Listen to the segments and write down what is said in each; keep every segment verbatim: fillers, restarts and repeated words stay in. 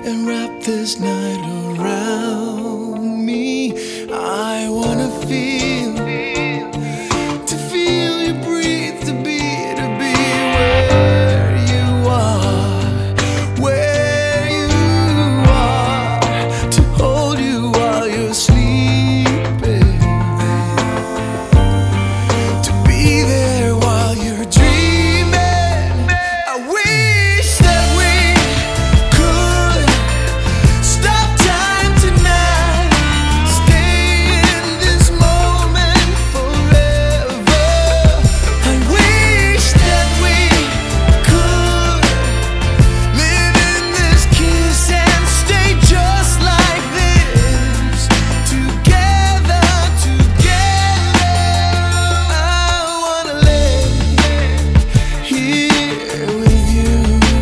and wrap this night around me. I wanna feel, to feel you breathe, to be, to be where you are, where you are, to hold you while you're sleeping, to be there while you're dreaming. I wish that we could stop time tonight, stay in this moment forever. I wish that we could live in this kiss and stay just like this, together, together. I wanna lay here with you,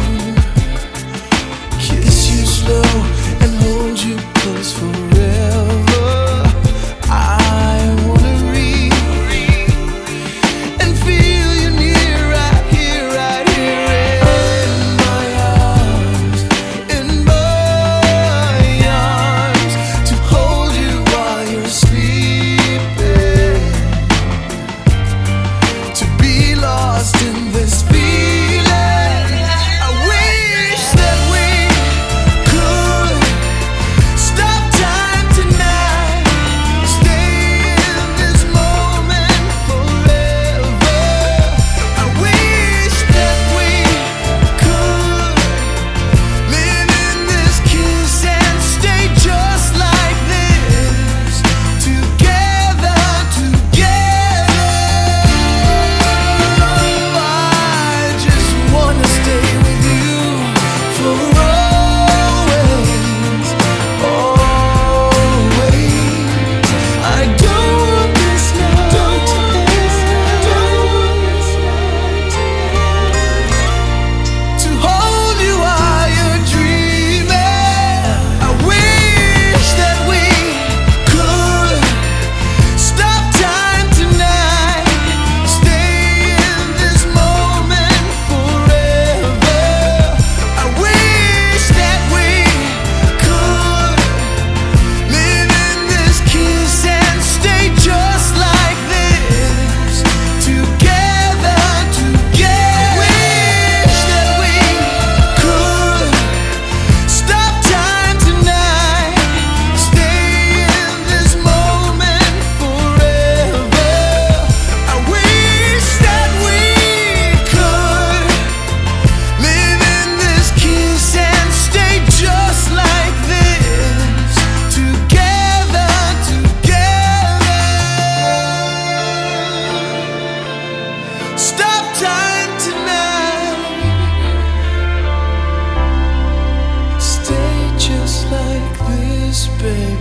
kiss you slow and hold you close forever. I wanna reach and feel you near, right here, right here in my arms, in my arms, to hold you while you're sleeping, to be lost in this feeling. I wish that we could stop time tonight, stay in this moment forever. I wish that we could live in this kiss and stay just like this, together, together. I just wanna stay with you for always, always. I don't want this night to hold you while you're dreaming. I wish that we could stop time tonight, stay in this moment forever. I wish that we could live in this kiss and stay just like this, together, together. Wish that we could stop time tonight, stay in this moment forever. I wish that we could live in this kiss and stay just like this, together, together. Stop time tonight, stay just like this, baby.